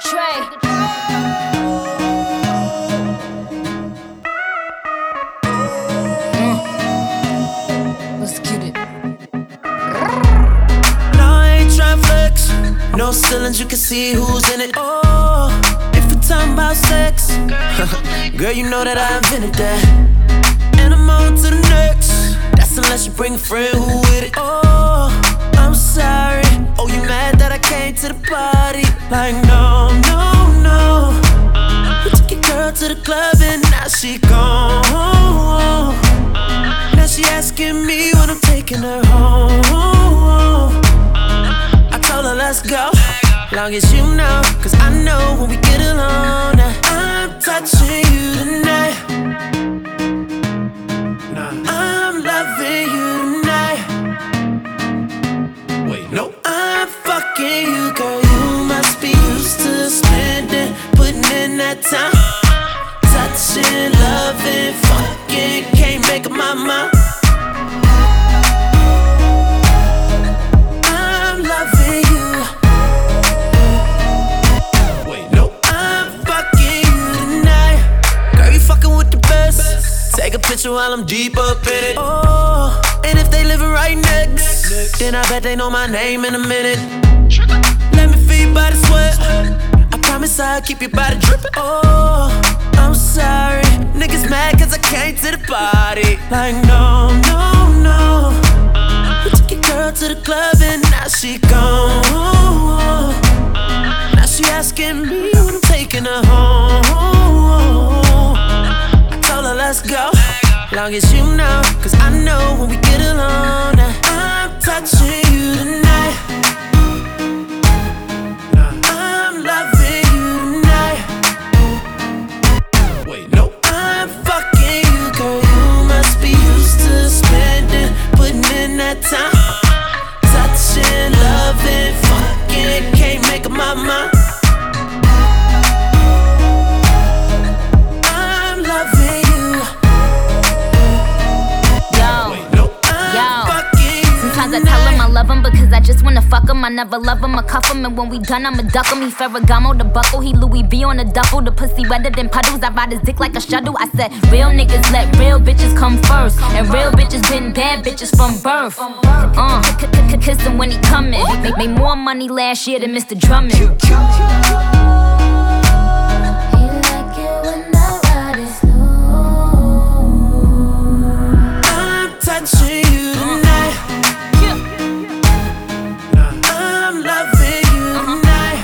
Trey. Let's get it. No, I ain't tryna flex. No ceilings, you can see who's in it. Oh, if we're talking about sex, girl, you know that I invented that. And I'm on to the next. That's unless you bring a friend who with it. Oh, I'm sorry. Oh, you mad that I came to the party? Like, no, no, no. You took your girl to the club and now she gone. Now she asking me when I'm taking her home. I told her let's go, long as you know, cause I know when we get alone. Now I'm touching you tonight. I'm loving you tonight. Wait, no, I'm fucking you, girl. You must be used to spending, putting in that time. Touching, loving, fucking, can't make up my mind. I'm loving you. Wait, no, I'm fucking you tonight. Girl, you fucking with the best. Take a picture while I'm deep up in it. Oh, and if they living right next, then I bet they know my name in a minute. Let me feel your body sweat. I promise I'll keep your body dripping. Oh, I'm sorry, niggas mad cause I came to the party. Like, no, no, no. You took your girl to the club and now she gone. Now she asking me when I'm taking her home. I told her let's go, long as you know, cause I know when we get alone. Now I'm touching you tonight. I'm loving you tonight. Wait, no, I'm fucking you, girl. You must be used to spending, putting in that time. Touching, loving, fucking, can't make up my mind. I'm loving you. Yo, Wait, no, I'm fucking you. sometimes I tell him I love him because I just wanna fuck him. I never love him, I cuff him, and when we done, I'ma duck him. He Ferragamo, the buckle, he Louis V on the duffel. The pussy wetter than puddles, I ride his dick like a shuttle. I said, real niggas let real bitches come first, and real bitches been bad bitches from birth. Kiss him when he comin'. Made more money last year than Mr. Drummond. I'm touching you tonight. I'm loving you tonight.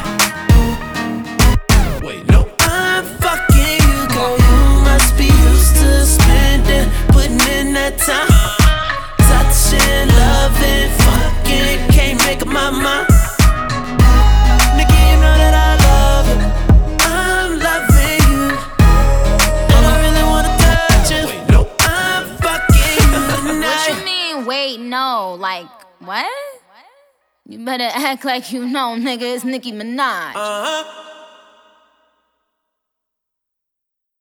Wait, no, I'm fucking you, girl. You must be used to spending, putting in that time. Touching, loving, fucking, can't make up my mind. Nigga, you know that I love you. I'm loving you. And I really wanna touch you. Wait, no, I'm fucking you tonight. What you mean, wait, no? Like, what? You better act like you know, nigga, it's Nicki Minaj. Uh-huh.